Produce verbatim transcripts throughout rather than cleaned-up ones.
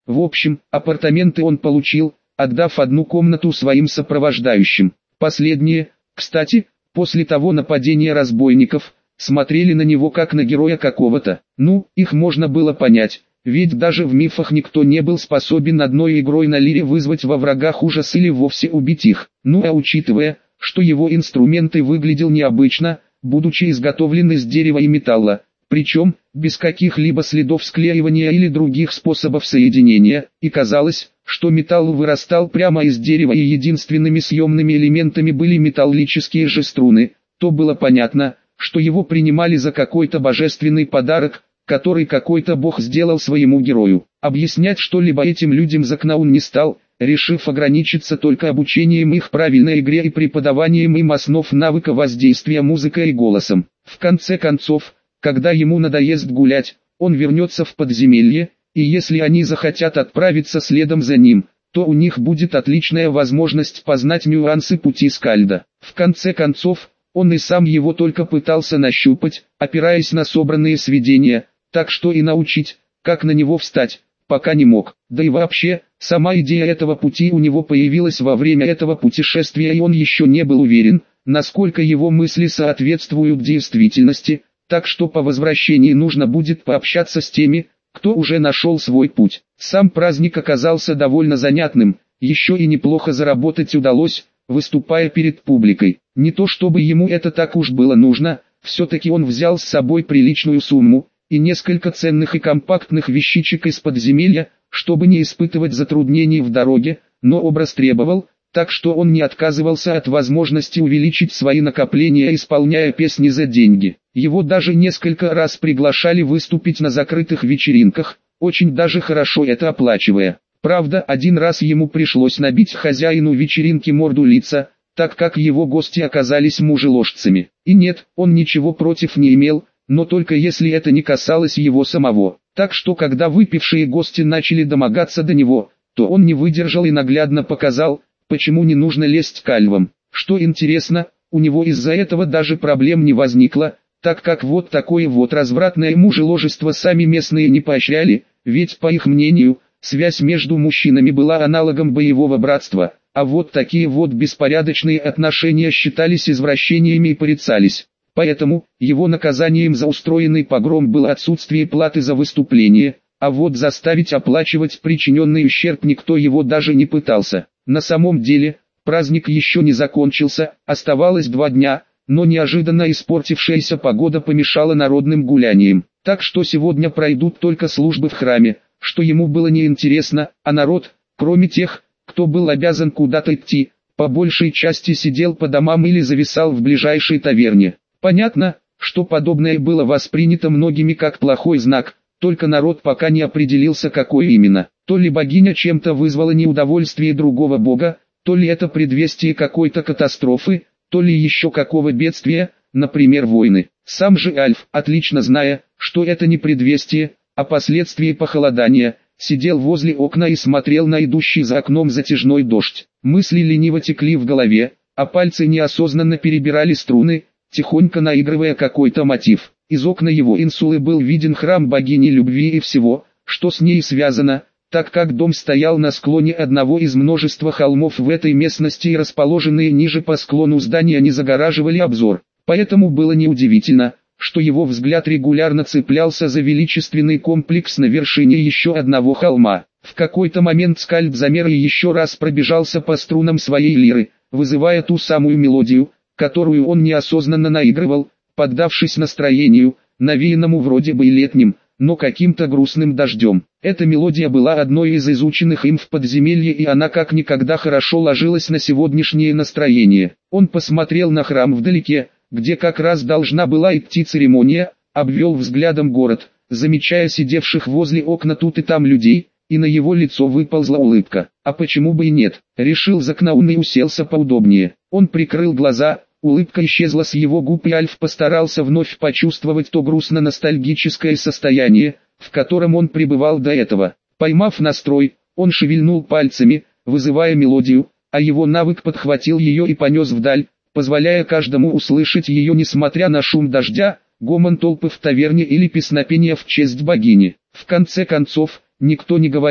В общем, апартаменты он получил, отдав одну комнату своим сопровождающим. Последние, кстати, после того нападения разбойников, смотрели на него как на героя какого-то. Ну, их можно было понять, ведь даже в мифах никто не был способен одной игрой на лире вызвать во врагах ужас или вовсе убить их. Ну а учитывая, что его инструменты выглядел необычно, будучи изготовлены из дерева и металла, причем без каких-либо следов склеивания или других способов соединения, и казалось, что металл вырастал прямо из дерева и единственными съемными элементами были металлические же струны, то было понятно, что его принимали за какой-то божественный подарок, который какой-то бог сделал своему герою. Объяснять что-либо этим людям Закнаун не стал, решив ограничиться только обучением их правильной игре и преподаванием им основ навыка воздействия музыкой и голосом. В конце концов, когда ему надоест гулять, он вернется в подземелье, и если они захотят отправиться следом за ним, то у них будет отличная возможность познать нюансы пути Скальда. В конце концов, он и сам его только пытался нащупать, опираясь на собранные сведения, так что и научить, как на него встать, пока не мог. Да и вообще, сама идея этого пути у него появилась во время этого путешествия, и он еще не был уверен, насколько его мысли соответствуют действительности, так что по возвращении нужно будет пообщаться с теми, кто уже нашел свой путь. Сам праздник оказался довольно занятным, еще и неплохо заработать удалось, выступая перед публикой. Не то чтобы ему это так уж было нужно, все-таки он взял с собой приличную сумму, и несколько ценных и компактных вещичек из подземелья, чтобы не испытывать затруднений в дороге, но образ требовал, так что он не отказывался от возможности увеличить свои накопления, исполняя песни за деньги. Его даже несколько раз приглашали выступить на закрытых вечеринках, очень даже хорошо это оплачивая. Правда, один раз ему пришлось набить хозяину вечеринки морду лица, так как его гости оказались мужеложцами. И нет, он ничего против не имел, но только если это не касалось его самого. Так что когда выпившие гости начали домогаться до него, то он не выдержал и наглядно показал, почему не нужно лезть к альвам. Что интересно, у него из-за этого даже проблем не возникло, так как вот такое вот развратное мужеложество сами местные не поощряли, ведь по их мнению, связь между мужчинами была аналогом боевого братства, а вот такие вот беспорядочные отношения считались извращениями и порицались. Поэтому, его наказанием за устроенный погром было отсутствие платы за выступление, а вот заставить оплачивать причиненный ущерб никто его даже не пытался. На самом деле, праздник еще не закончился, оставалось два дня, но неожиданно испортившаяся погода помешала народным гуляниям. Так что сегодня пройдут только службы в храме, что ему было неинтересно, а народ, кроме тех, кто был обязан куда-то идти, по большей части сидел по домам или зависал в ближайшей таверне. Понятно, что подобное было воспринято многими как плохой знак, только народ пока не определился, какой именно. То ли богиня чем-то вызвала неудовольствие другого бога, то ли это предвестие какой-то катастрофы, то ли еще какого бедствия, например войны. Сам же Альф, отлично зная, что это не предвестие, а последствия похолодания, сидел возле окна и смотрел на идущий за окном затяжной дождь. Мысли лениво текли в голове, а пальцы неосознанно перебирали струны, тихонько наигрывая какой-то мотив. Из окна его инсулы был виден храм богини любви и всего, что с ней связано, так как дом стоял на склоне одного из множества холмов в этой местности и расположенные ниже по склону здания не загораживали обзор. Поэтому было неудивительно, что его взгляд регулярно цеплялся за величественный комплекс на вершине еще одного холма. В какой-то момент Скальд замер и еще раз пробежался по струнам своей лиры, вызывая ту самую мелодию, которую он неосознанно наигрывал, поддавшись настроению, навеянному вроде бы и летним, но каким-то грустным дождем. Эта мелодия была одной из изученных им в подземелье, и она как никогда хорошо ложилась на сегодняшнее настроение. Он посмотрел на храм вдалеке, где как раз должна была идти церемония, обвел взглядом город, замечая сидевших возле окна тут и там людей, и на его лицо выползла улыбка. А почему бы и нет, решил Закнаун и уселся поудобнее. Он прикрыл глаза, улыбка исчезла с его губ, и Альф постарался вновь почувствовать то грустно-ностальгическое состояние, в котором он пребывал до этого. Поймав настрой, он шевельнул пальцами, вызывая мелодию, а его навык подхватил ее и понес вдаль, позволяя каждому услышать ее несмотря на шум дождя, гомон толпы в таверне или песнопение в честь богини. В конце концов, никто не говорил,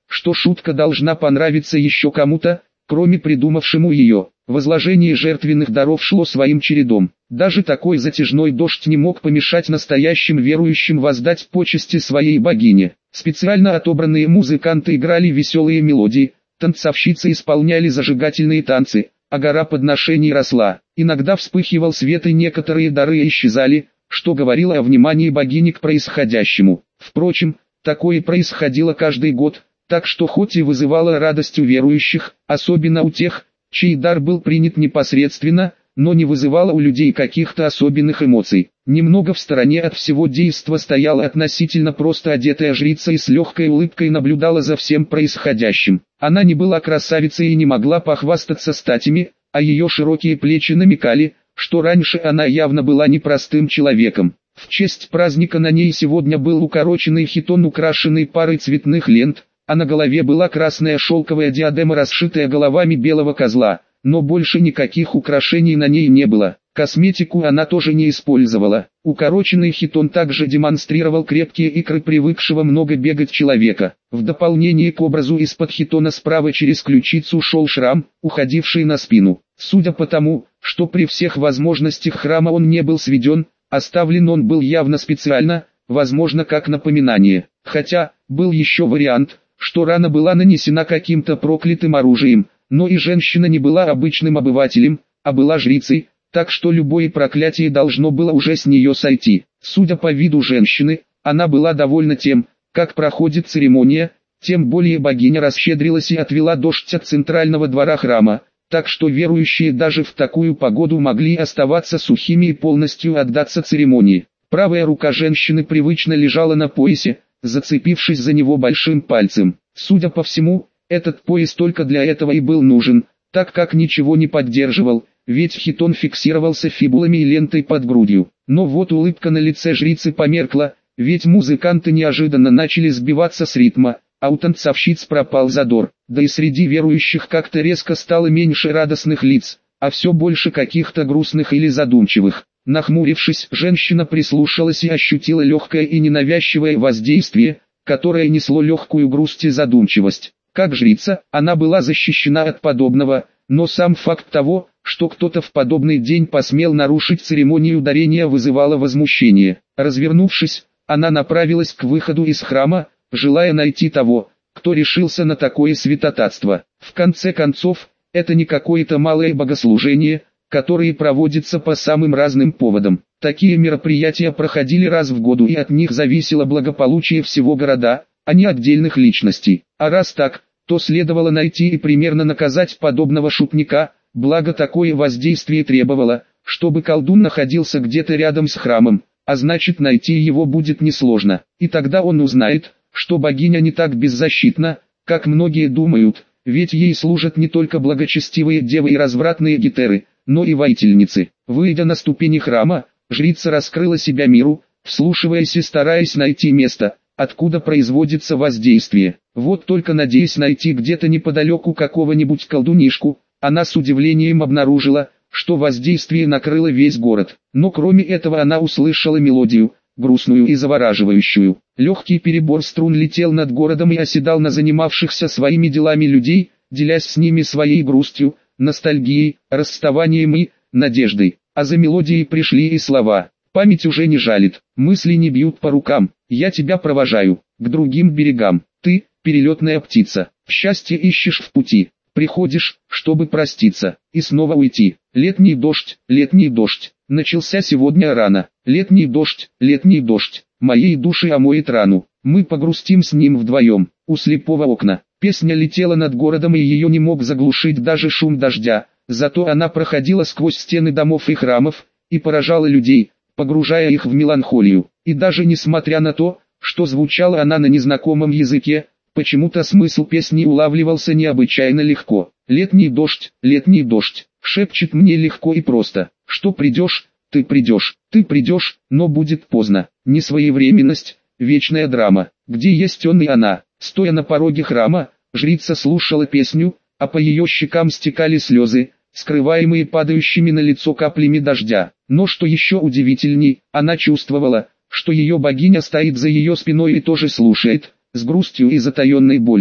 что шутка должна понравиться еще кому-то, кроме придумавшему ее. Возложение жертвенных даров шло своим чередом. Даже такой затяжной дождь не мог помешать настоящим верующим воздать почести своей богине. Специально отобранные музыканты играли веселые мелодии, танцовщицы исполняли зажигательные танцы, а гора подношений росла. Иногда вспыхивал свет и некоторые дары исчезали, что говорило о внимании богини к происходящему. Впрочем, такое происходило каждый год, так что хоть и вызывало радость у верующих, особенно у тех, чей дар был принят непосредственно, но не вызывало у людей каких-то особенных эмоций. Немного в стороне от всего действа стояла относительно просто одетая жрица и с легкой улыбкой наблюдала за всем происходящим. Она не была красавицей и не могла похвастаться статями, а ее широкие плечи намекали, что раньше она явно была непростым человеком. В честь праздника на ней сегодня был укороченный хитон, украшенный парой цветных лент, а на голове была красная шелковая диадема, расшитая головами белого козла, но больше никаких украшений на ней не было. Косметику она тоже не использовала. Укороченный хитон также демонстрировал крепкие икры привыкшего много бегать человека. В дополнение к образу из-под хитона справа через ключицу шел шрам, уходивший на спину. Судя по тому, что при всех возможностях храма он не был сведен, оставлен он был явно специально, возможно как напоминание. Хотя, был еще вариант, что рана была нанесена каким-то проклятым оружием, но и женщина не была обычным обывателем, а была жрицей, так что любое проклятие должно было уже с нее сойти. Судя по виду женщины, она была довольна тем, как проходит церемония, тем более богиня расщедрилась и отвела дождь от центрального двора храма, так что верующие даже в такую погоду могли оставаться сухими и полностью отдаться церемонии. Правая рука женщины привычно лежала на поясе, зацепившись за него большим пальцем. Судя по всему, этот пояс только для этого и был нужен, так как ничего не поддерживал, ведь хитон фиксировался фибулами и лентой под грудью. Но вот улыбка на лице жрицы померкла, ведь музыканты неожиданно начали сбиваться с ритма, а у танцовщиц пропал задор, да и среди верующих как-то резко стало меньше радостных лиц, а все больше каких-то грустных или задумчивых. Нахмурившись, женщина прислушалась и ощутила легкое и ненавязчивое воздействие, которое несло легкую грусть и задумчивость. Как жрица, она была защищена от подобного, но сам факт того, что кто-то в подобный день посмел нарушить церемонию дарения, вызывало возмущение. Развернувшись, она направилась к выходу из храма, желая найти того, кто решился на такое святотатство. В конце концов, это не какое-то малое богослужение, которые проводятся по самым разным поводам. Такие мероприятия проходили раз в году, и от них зависело благополучие всего города, а не отдельных личностей. А раз так, то следовало найти и примерно наказать подобного шутника, благо такое воздействие требовало, чтобы колдун находился где-то рядом с храмом, а значит найти его будет несложно. И тогда он узнает, что богиня не так беззащитна, как многие думают, ведь ей служат не только благочестивые девы и развратные гетеры, но и воительницы. Выйдя на ступени храма, жрица раскрыла себя миру, вслушиваясь и стараясь найти место, откуда производится воздействие. Вот только надеясь найти где-то неподалеку какого-нибудь колдунишку, она с удивлением обнаружила, что воздействие накрыло весь город. Но кроме этого она услышала мелодию, грустную и завораживающую. Легкий перебор струн летел над городом и оседал на занимавшихся своими делами людей, делясь с ними своей грустью, ностальгией, расставанием и надеждой. А за мелодией пришли и слова. Память уже не жалит, мысли не бьют по рукам. Я тебя провожаю, к другим берегам. Ты, перелетная птица, счастье ищешь в пути. Приходишь, чтобы проститься, и снова уйти. Летний дождь, летний дождь. Начался сегодня рано. Летний дождь, летний дождь. Моей души омоет рану. Мы погрустим с ним вдвоем. У слепого окна. Песня летела над городом, и ее не мог заглушить даже шум дождя. Зато она проходила сквозь стены домов и храмов, и поражала людей, погружая их в меланхолию. И даже несмотря на то, что звучала она на незнакомом языке, почему-то смысл песни улавливался необычайно легко. «Летний дождь, летний дождь, шепчет мне легко и просто, что придешь, ты придешь, ты придешь, но будет поздно». Несвоевременность, вечная драма, где есть он и она. Стоя на пороге храма, жрица слушала песню, а по ее щекам стекали слезы, скрываемые падающими на лицо каплями дождя. Но что еще удивительней, она чувствовала, что ее богиня стоит за ее спиной и тоже слушает, с грустью и затаенной болью.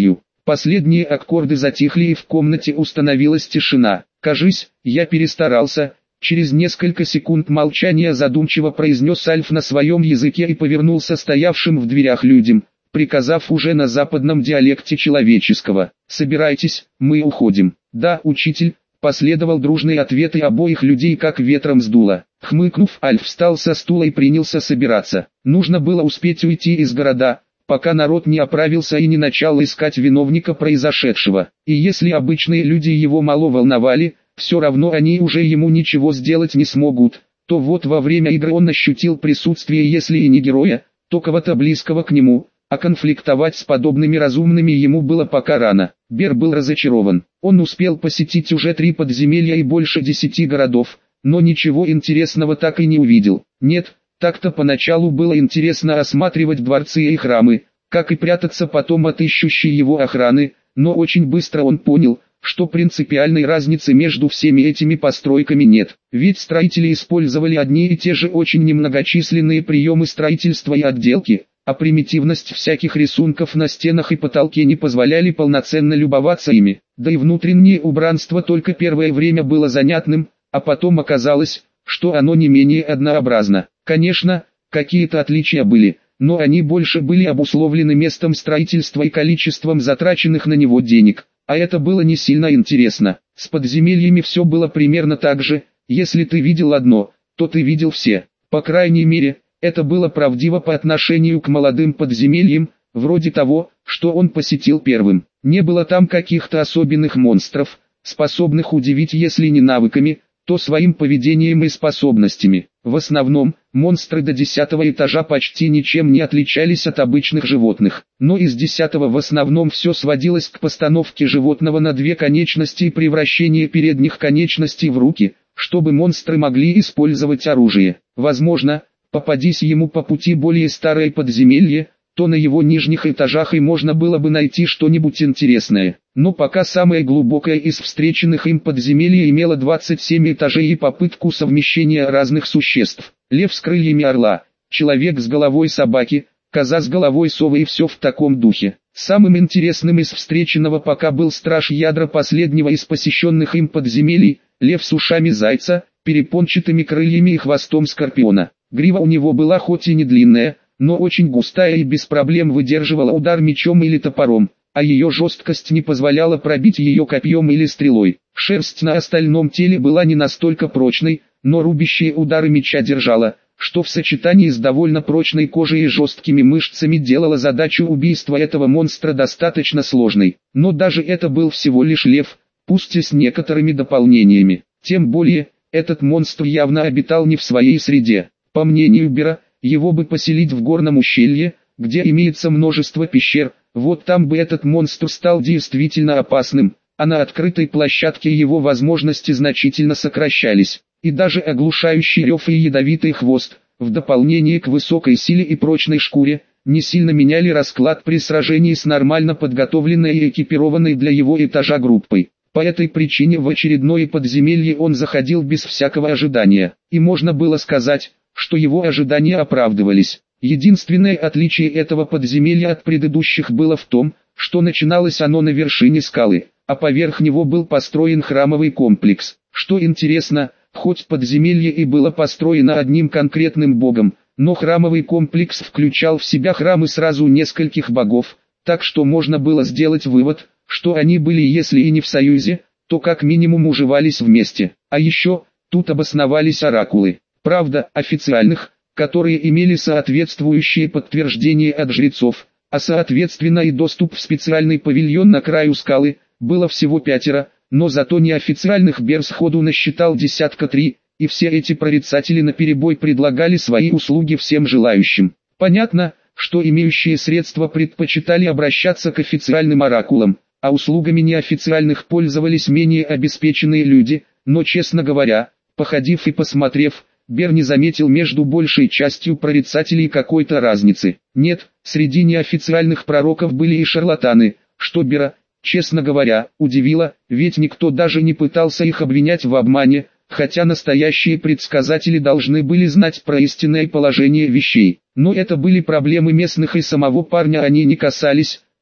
Последние аккорды затихли и в комнате установилась тишина. «Кажись, я перестарался», — через несколько секунд молчания задумчиво произнес Альф на своем языке и повернулся стоявшим в дверях людям, приказав уже на западном диалекте человеческого: «Собирайтесь, мы уходим». «Да, учитель», — последовал дружный ответ, и обоих людей как ветром сдуло. Хмыкнув, Альф встал со стула и принялся собираться. Нужно было успеть уйти из города, пока народ не оправился и не начал искать виновника произошедшего. И если обычные люди его мало волновали, все равно они уже ему ничего сделать не смогут, то вот во время игры он ощутил присутствие, если и не героя, то кого-то близкого к нему, а конфликтовать с подобными разумными ему было пока рано. Бер был разочарован. Он успел посетить уже три подземелья и больше десяти городов, но ничего интересного так и не увидел. Нет, так-то поначалу было интересно осматривать дворцы и храмы, как и прятаться потом от ищущей его охраны, но очень быстро он понял, что принципиальной разницы между всеми этими постройками нет. Ведь строители использовали одни и те же очень немногочисленные приемы строительства и отделки, а примитивность всяких рисунков на стенах и потолке не позволяли полноценно любоваться ими. Да и внутреннее убранство только первое время было занятным, а потом оказалось, что оно не менее однообразно. Конечно, какие-то отличия были, но они больше были обусловлены местом строительства и количеством затраченных на него денег, а это было не сильно интересно. С подземельями все было примерно так же: если ты видел одно, то ты видел все. По крайней мере, это было правдиво по отношению к молодым подземельям, вроде того, что он посетил первым. Не было там каких-то особенных монстров, способных удивить если не навыками, то своим поведением и способностями. В основном, монстры до десятого этажа почти ничем не отличались от обычных животных. Но из десятого в основном все сводилось к постановке животного на две конечности и превращению передних конечностей в руки, чтобы монстры могли использовать оружие. Возможно, попадись ему по пути более старое подземелье, то на его нижних этажах и можно было бы найти что-нибудь интересное. Но пока самое глубокое из встреченных им подземелья имело двадцать семь этажей и попытку совмещения разных существ. Лев с крыльями орла, человек с головой собаки, коза с головой совы и все в таком духе. Самым интересным из встреченного пока был страж ядра последнего из посещенных им подземелий, лев с ушами зайца, перепончатыми крыльями и хвостом скорпиона. Грива у него была хоть и не длинная, но очень густая и без проблем выдерживала удар мечом или топором, а ее жесткость не позволяла пробить ее копьем или стрелой. Шерсть на остальном теле была не настолько прочной, но рубящие удары меча держала, что в сочетании с довольно прочной кожей и жесткими мышцами делало задачу убийства этого монстра достаточно сложной. Но даже это был всего лишь лев, пусть и с некоторыми дополнениями. Тем более, этот монстр явно обитал не в своей среде. По мнению Бера, его бы поселить в горном ущелье, где имеется множество пещер, вот там бы этот монстр стал действительно опасным, а на открытой площадке его возможности значительно сокращались. И даже оглушающий рев и ядовитый хвост, в дополнение к высокой силе и прочной шкуре, не сильно меняли расклад при сражении с нормально подготовленной и экипированной для его этажа группой. По этой причине в очередное подземелье он заходил без всякого ожидания, и можно было сказать, что его ожидания оправдывались. Единственное отличие этого подземелья от предыдущих было в том, что начиналось оно на вершине скалы, а поверх него был построен храмовый комплекс. Что интересно, хоть подземелье и было построено одним конкретным богом, но храмовый комплекс включал в себя храмы сразу нескольких богов, так что можно было сделать вывод, что они были если и не в союзе, то как минимум уживались вместе. А еще, тут обосновались оракулы. Правда, официальных, которые имели соответствующие подтверждения от жрецов, а соответственно и доступ в специальный павильон на краю скалы, было всего пятеро, но зато неофициальных Бер сходу насчитал десятка три, и все эти прорицатели наперебой предлагали свои услуги всем желающим. Понятно, что имеющие средства предпочитали обращаться к официальным оракулам, а услугами неофициальных пользовались менее обеспеченные люди, но честно говоря, походив и посмотрев, Бер не заметил между большей частью прорицателей какой-то разницы. Нет, среди неофициальных пророков были и шарлатаны, что Бера, честно говоря, удивило, ведь никто даже не пытался их обвинять в обмане, хотя настоящие предсказатели должны были знать про истинное положение вещей. Но это были проблемы местных и самого парня они не касались,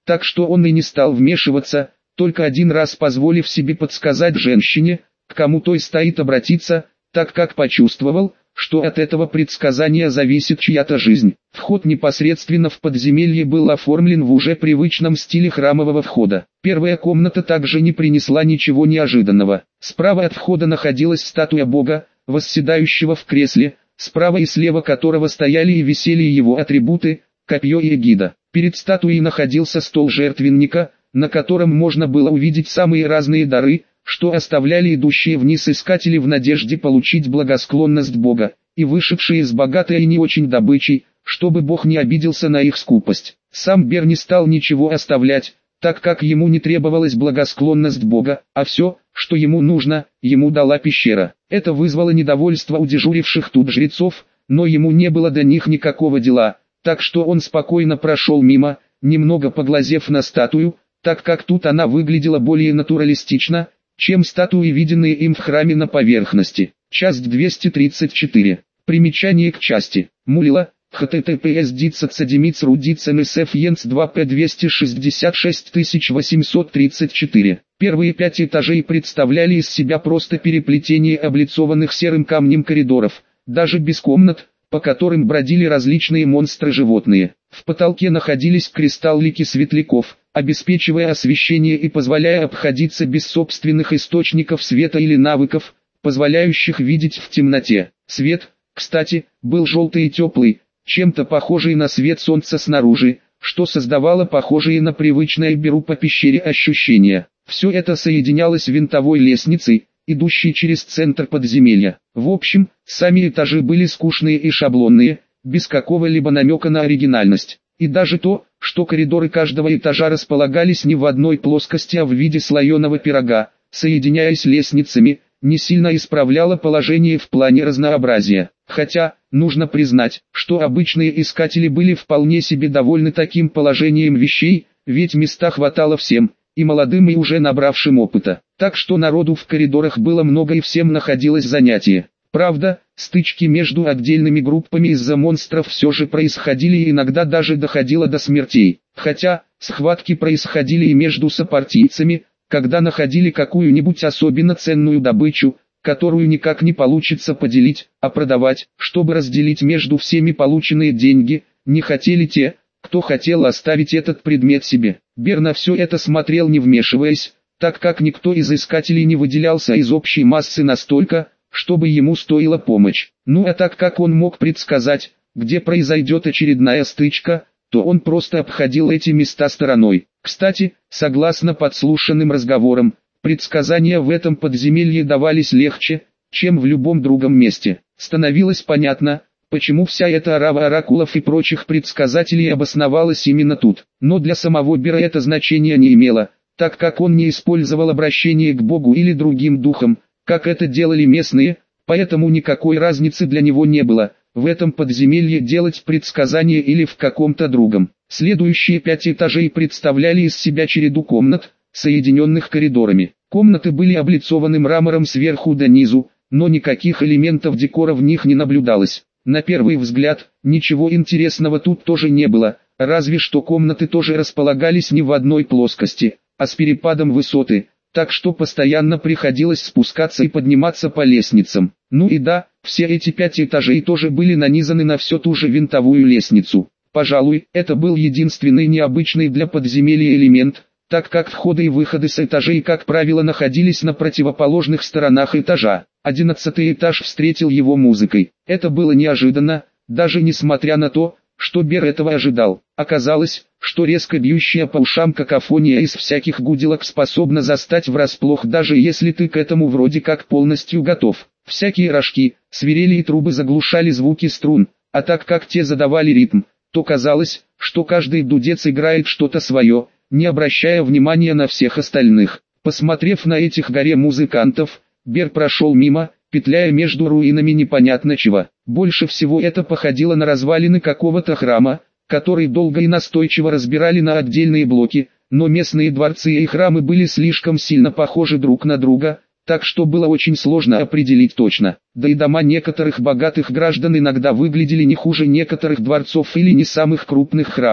так что он и не стал вмешиваться, только один раз позволив себе подсказать женщине, к кому той стоит обратиться, так как почувствовал, что от этого предсказания зависит чья-то жизнь. Вход непосредственно в подземелье был оформлен в уже привычном стиле храмового входа. Первая комната также не принесла ничего неожиданного. Справа от входа находилась статуя Бога, восседающего в кресле, справа и слева которого стояли и висели его атрибуты, копье и эгида. Перед статуей находился стол жертвенника, на котором можно было увидеть самые разные дары, что оставляли идущие вниз искатели в надежде получить благосклонность Бога, и вышедшие с богатой и не очень добычей, чтобы Бог не обиделся на их скупость. Сам Бер не стал ничего оставлять, так как ему не требовалась благосклонность Бога, а все, что ему нужно, ему дала пещера. Это вызвало недовольство у дежуривших тут жрецов, но ему не было до них никакого дела, так что он спокойно прошел мимо, немного поглазев на статую, так как тут она выглядела более натуралистично, чем статуи, виденные им в храме на поверхности. Часть двести тридцать четыре. Примечание к части. Мулила, https дицацадемиц рудиц нсф енц два п двести шестьдесят шесть тысяч восемьсот тридцать четыре. Первые пять этажей представляли из себя просто переплетение облицованных серым камнем коридоров, даже без комнат, по которым бродили различные монстры-животные. В потолке находились кристаллики светляков, обеспечивая освещение и позволяя обходиться без собственных источников света или навыков, позволяющих видеть в темноте. Свет, кстати, был желтый и теплый, чем-то похожий на свет солнца снаружи, что создавало похожие на привычное Беру по пещере ощущения. Все это соединялось винтовой лестницей, идущей через центр подземелья. В общем, сами этажи были скучные и шаблонные, без какого-либо намека на оригинальность. И даже то, что коридоры каждого этажа располагались не в одной плоскости, а в виде слоеного пирога, соединяясь лестницами, не сильно исправляло положение в плане разнообразия. Хотя, нужно признать, что обычные искатели были вполне себе довольны таким положением вещей, ведь места хватало всем, и молодым, и уже набравшим опыта. Так что народу в коридорах было много и всем находилось занятие. Правда, стычки между отдельными группами из-за монстров все же происходили и иногда даже доходило до смертей. Хотя, схватки происходили и между сопартийцами, когда находили какую-нибудь особенно ценную добычу, которую никак не получится поделить, а продавать, чтобы разделить между всеми полученные деньги, не хотели те, кто хотел оставить этот предмет себе. Бер на все это смотрел не вмешиваясь, так как никто из искателей не выделялся из общей массы настолько, чтобы ему стоила помощь. Ну а так как он мог предсказать, где произойдет очередная стычка, то он просто обходил эти места стороной. Кстати, согласно подслушанным разговорам, предсказания в этом подземелье давались легче, чем в любом другом месте. Становилось понятно, почему вся эта орава оракулов и прочих предсказателей обосновалась именно тут. Но для самого Бера это значение не имело, так как он не использовал обращение к Богу или другим духам, как это делали местные, поэтому никакой разницы для него не было, в этом подземелье делать предсказания или в каком-то другом. Следующие пять этажей представляли из себя череду комнат, соединенных коридорами. Комнаты были облицованы мрамором сверху до низу, но никаких элементов декора в них не наблюдалось. На первый взгляд, ничего интересного тут тоже не было, разве что комнаты тоже располагались не в одной плоскости, а с перепадом высоты, так что постоянно приходилось спускаться и подниматься по лестницам. Ну и да, все эти пять этажей тоже были нанизаны на всю ту же винтовую лестницу. Пожалуй, это был единственный необычный для подземелья элемент, так как входы и выходы с этажей, как правило, находились на противоположных сторонах этажа. Одиннадцатый этаж встретил его музыкой. Это было неожиданно, даже несмотря на то, что Бер этого ожидал. Оказалось, что резко бьющая по ушам какофония из всяких гуделок способна застать врасплох, даже если ты к этому вроде как полностью готов. Всякие рожки, свирели и трубы заглушали звуки струн, а так как те задавали ритм, то казалось, что каждый дудец играет что-то свое, не обращая внимания на всех остальных. Посмотрев на этих горе музыкантов, Бер прошел мимо, петляя между руинами непонятно чего. Больше всего это походило на развалины какого-то храма, который долго и настойчиво разбирали на отдельные блоки, но местные дворцы и храмы были слишком сильно похожи друг на друга, так что было очень сложно определить точно. Да и дома некоторых богатых граждан иногда выглядели не хуже некоторых дворцов или не самых крупных храмов.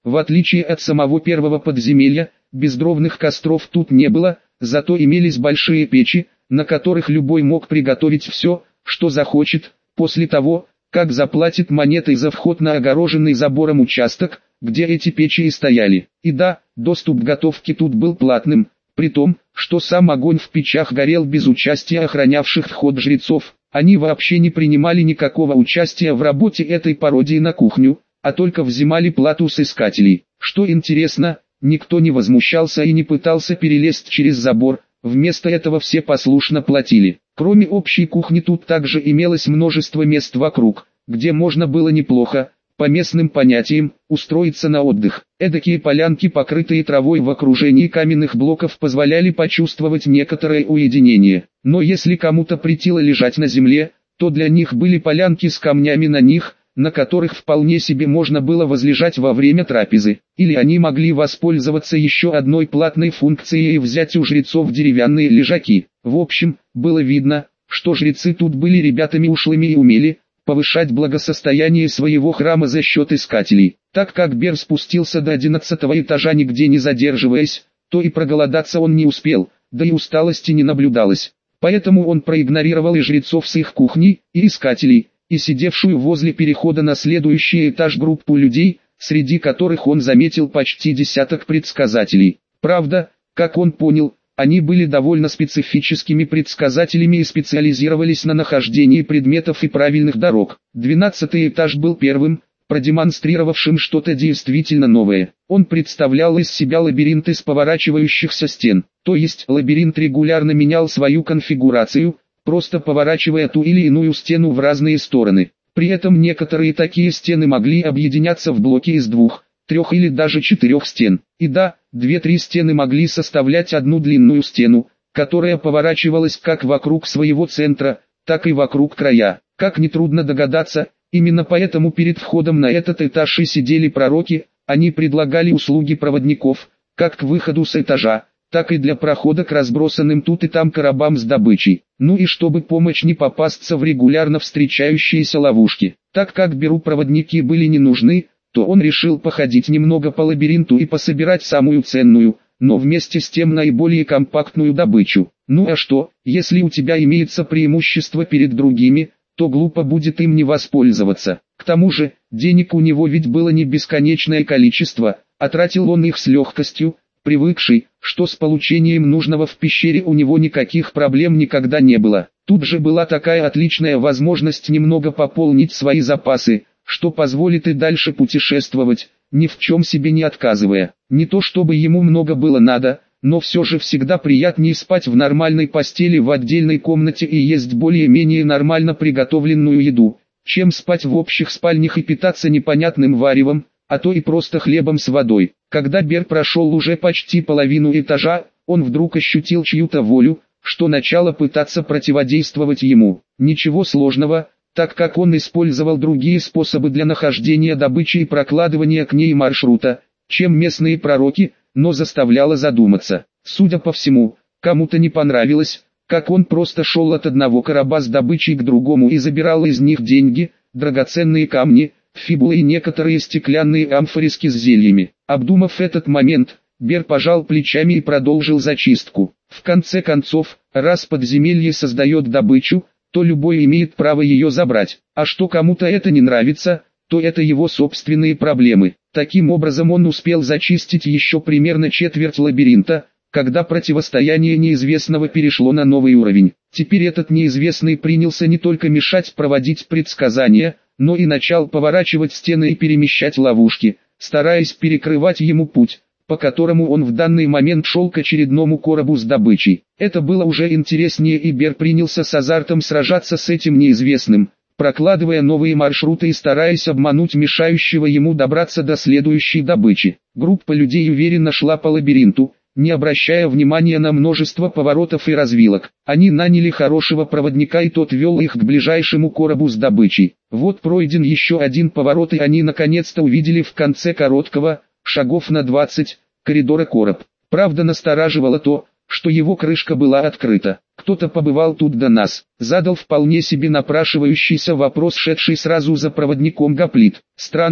В отличие от самого первого подземелья, бездровных костров тут не было, зато имелись большие печи, на которых любой мог приготовить все, что захочет, после того, как заплатит монетой за вход на огороженный забором участок, где эти печи и стояли. И да, доступ к готовке тут был платным, при том, что сам огонь в печах горел без участия охранявших вход жрецов. Они вообще не принимали никакого участия в работе этой пародии на кухню, а только взимали плату с искателей. Что интересно, никто не возмущался и не пытался перелезть через забор, вместо этого все послушно платили. Кроме общей кухни тут также имелось множество мест вокруг, где можно было неплохо, по местным понятиям, устроиться на отдых. Эдакие полянки, покрытые травой в окружении каменных блоков, позволяли почувствовать некоторое уединение. Но если кому-то претило лежать на земле, то для них были полянки с камнями на них, на которых вполне себе можно было возлежать во время трапезы. Или они могли воспользоваться еще одной платной функцией и взять у жрецов деревянные лежаки. В общем, было видно, что жрецы тут были ребятами ушлыми и умели повышать благосостояние своего храма за счет искателей. Так как Бер спустился до одиннадцатого этажа нигде не задерживаясь, то и проголодаться он не успел, да и усталости не наблюдалось. Поэтому он проигнорировал и жрецов с их кухней, и искателей, и сидевшую возле перехода на следующий этаж группу людей, среди которых он заметил почти десяток предсказателей. Правда, как он понял, они были довольно специфическими предсказателями и специализировались на нахождении предметов и правильных дорог. Двенадцатый этаж был первым, продемонстрировавшим что-то действительно новое. Он представлял из себя лабиринт из поворачивающихся стен, то есть лабиринт регулярно менял свою конфигурацию, просто поворачивая ту или иную стену в разные стороны. При этом некоторые такие стены могли объединяться в блоки из двух, трех или даже четырех стен. И да, две-три стены могли составлять одну длинную стену, которая поворачивалась как вокруг своего центра, так и вокруг края. Как нетрудно догадаться, именно поэтому перед входом на этот этаж и сидели пророки, они предлагали услуги проводников, как к выходу с этажа, так и для прохода к разбросанным тут и там коробам с добычей. Ну и чтобы помочь не попасться в регулярно встречающиеся ловушки. Так как Беру проводники были не нужны, то он решил походить немного по лабиринту и пособирать самую ценную, но вместе с тем наиболее компактную добычу. Ну а что, если у тебя имеется преимущество перед другими, то глупо будет им не воспользоваться. К тому же, денег у него ведь было не бесконечное количество, а тратил он их с легкостью, привыкший, что с получением нужного в пещере у него никаких проблем никогда не было. Тут же была такая отличная возможность немного пополнить свои запасы, что позволит и дальше путешествовать, ни в чем себе не отказывая. Не то чтобы ему много было надо, но все же всегда приятнее спать в нормальной постели в отдельной комнате и есть более-менее нормально приготовленную еду, чем спать в общих спальнях и питаться непонятным варевом, а то и просто хлебом с водой. Когда Бер прошел уже почти половину этажа, он вдруг ощутил чью-то волю, что начало пытаться противодействовать ему. Ничего сложного, так как он использовал другие способы для нахождения добычи и прокладывания к ней маршрута, чем местные пророки, но заставляло задуматься. Судя по всему, кому-то не понравилось, как он просто шел от одного короба с добычей к другому и забирал из них деньги, драгоценные камни, фибулы и некоторые стеклянные амфориски с зельями. Обдумав этот момент, Бер пожал плечами и продолжил зачистку. В конце концов, раз подземелье создает добычу, то любой имеет право ее забрать. А что кому-то это не нравится, то это его собственные проблемы. Таким образом он успел зачистить еще примерно четверть лабиринта, когда противостояние неизвестного перешло на новый уровень. Теперь этот неизвестный принялся не только мешать проводить предсказания, но и начал поворачивать стены и перемещать ловушки, стараясь перекрывать ему путь, по которому он в данный момент шел к очередному коробу с добычей. Это было уже интереснее, и Бер принялся с азартом сражаться с этим неизвестным, прокладывая новые маршруты и стараясь обмануть мешающего ему добраться до следующей добычи. Группа людей уверенно шла по лабиринту, не обращая внимания на множество поворотов и развилок. Они наняли хорошего проводника, и тот вел их к ближайшему коробу с добычей. Вот пройден еще один поворот, и они наконец-то увидели в конце короткого, шагов на двадцать, коридора короб. Правда, настораживало то, что его крышка была открыта. Кто-то побывал тут до нас, задал вполне себе напрашивающийся вопрос, шедший сразу за проводником Гоплит. Странно,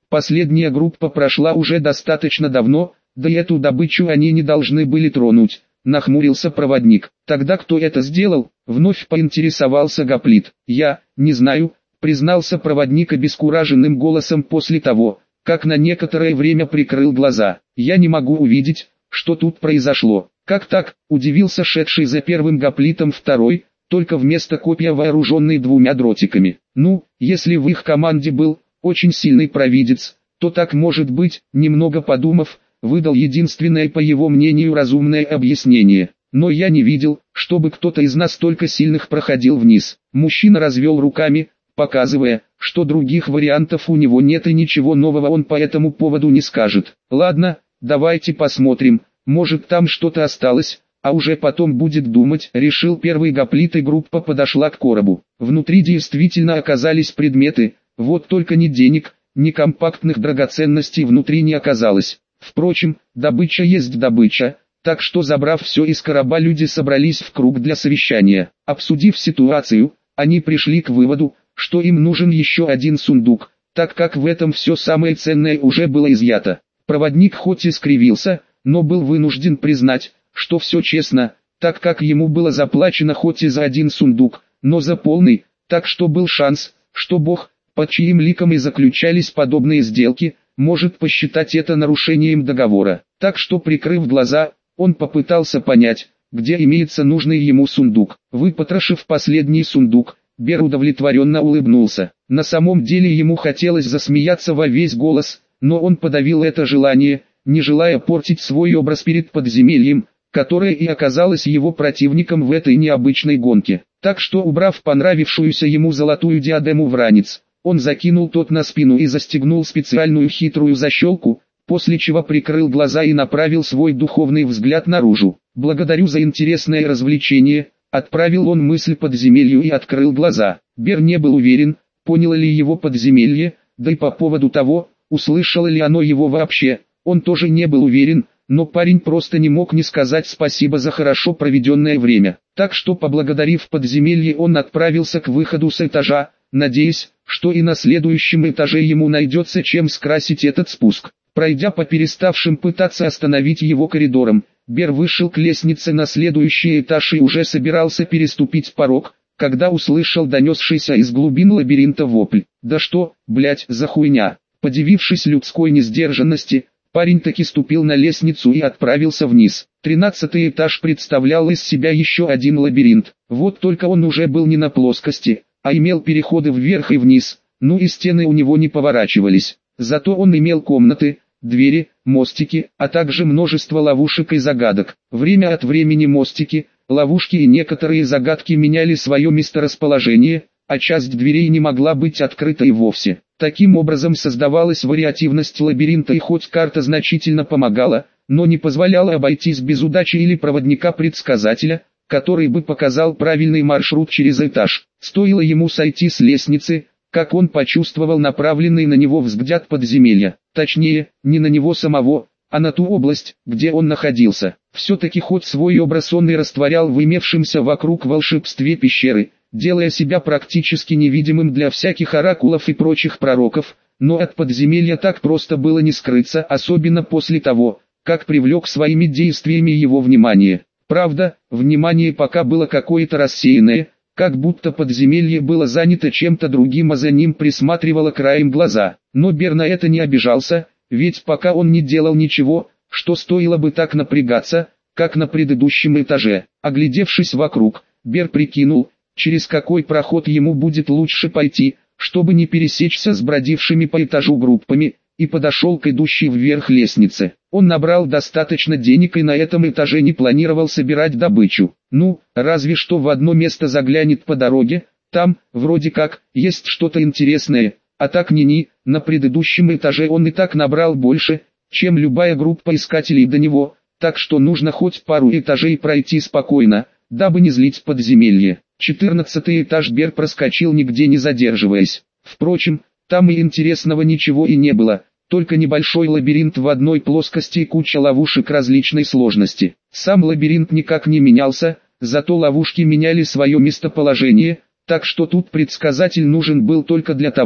Последняя группа прошла уже достаточно давно, да и эту добычу они не должны были тронуть. Нахмурился проводник. Тогда кто это сделал? Вновь поинтересовался Гоплит. Я, не знаю, признался проводник обескураженным голосом после того, как на некоторое время прикрыл глаза. Я не могу увидеть, что тут произошло. Как так? Удивился шедший за первым Гоплитом второй, только вместо копья вооруженный двумя дротиками. Ну, если в их команде был очень сильный провидец, то так может быть, немного подумав, выдал единственное по его мнению разумное объяснение. Но я не видел, чтобы кто-то из настолько сильных проходил вниз. Мужчина развел руками, показывая, что других вариантов у него нет и ничего нового он по этому поводу не скажет. Ладно, давайте посмотрим, может там что-то осталось, а уже потом будет думать, решил первый Гоплит, и группа подошла к коробу. Внутри действительно оказались предметы, вот только ни денег, ни компактных драгоценностей внутри не оказалось. Впрочем, добыча есть добыча, так что забрав все из короба, люди собрались в круг для совещания. Обсудив ситуацию, они пришли к выводу, что им нужен еще один сундук, так как в этом все самое ценное уже было изъято. Проводник хоть и скривился, но был вынужден признать, что все честно, так как ему было заплачено хоть и за один сундук, но за полный, так что был шанс, что Бог, под чьим ликом и заключались подобные сделки, может посчитать это нарушением договора. Так что, прикрыв глаза, он попытался понять, где имеется нужный ему сундук. Выпотрошив последний сундук, Бер удовлетворенно улыбнулся. На самом деле ему хотелось засмеяться во весь голос, но он подавил это желание, не желая портить свой образ перед подземельем, которое и оказалось его противником в этой необычной гонке. Так что, убрав понравившуюся ему золотую диадему в ранец, он закинул тот на спину и застегнул специальную хитрую защелку, после чего прикрыл глаза и направил свой духовный взгляд наружу. «Благодарю за интересное развлечение», — отправил он мысль подземелью и открыл глаза. Бер не был уверен, поняло ли его подземелье, да и по поводу того, услышало ли оно его вообще, он тоже не был уверен, но парень просто не мог не сказать спасибо за хорошо проведенное время. Так что, поблагодарив подземелье, он отправился к выходу с этажа, надеясь, что и на следующем этаже ему найдется чем скрасить этот спуск. Пройдя по переставшим пытаться остановить его коридорам, Бер вышел к лестнице на следующий этаж и уже собирался переступить порог, когда услышал донесшийся из глубин лабиринта вопль. «Да что, блять, за хуйня!» Подивившись людской несдержанности, парень таки ступил на лестницу и отправился вниз. Тринадцатый этаж представлял из себя еще один лабиринт. Вот только он уже был не на плоскости, а имел переходы вверх и вниз, ну и стены у него не поворачивались. Зато он имел комнаты, двери, мостики, а также множество ловушек и загадок. Время от времени мостики, ловушки и некоторые загадки меняли свое месторасположение, а часть дверей не могла быть открыта и вовсе. Таким образом создавалась вариативность лабиринта, и хоть карта значительно помогала, но не позволяла обойтись без удачи или проводника-предсказателя, который бы показал правильный маршрут через этаж. Стоило ему сойти с лестницы, как он почувствовал направленный на него взгляд подземелья. Точнее, не на него самого, а на ту область, где он находился. Все-таки хоть свой образ он и растворял в имевшемся вокруг волшебстве пещеры, делая себя практически невидимым для всяких оракулов и прочих пророков, но от подземелья так просто было не скрыться, особенно после того, как привлек своими действиями его внимание. Правда, внимание пока было какое-то рассеянное, как будто подземелье было занято чем-то другим, а за ним присматривало краем глаза. Но Бер на это не обижался, ведь пока он не делал ничего, что стоило бы так напрягаться, как на предыдущем этаже. Оглядевшись вокруг, Бер прикинул, через какой проход ему будет лучше пойти, чтобы не пересечься с бродившими по этажу группами, и подошел к идущей вверх лестнице. Он набрал достаточно денег и на этом этаже не планировал собирать добычу. Ну, разве что в одно место заглянет по дороге, там, вроде как, есть что-то интересное, а так ни-ни, на предыдущем этаже он и так набрал больше, чем любая группа искателей до него, так что нужно хоть пару этажей пройти спокойно, дабы не злить подземелье. Четырнадцатый этаж Бер проскочил, нигде не задерживаясь. Впрочем, там и интересного ничего и не было, только небольшой лабиринт в одной плоскости и куча ловушек различной сложности. Сам лабиринт никак не менялся, зато ловушки меняли свое местоположение, так что тут предсказатель нужен был только для того,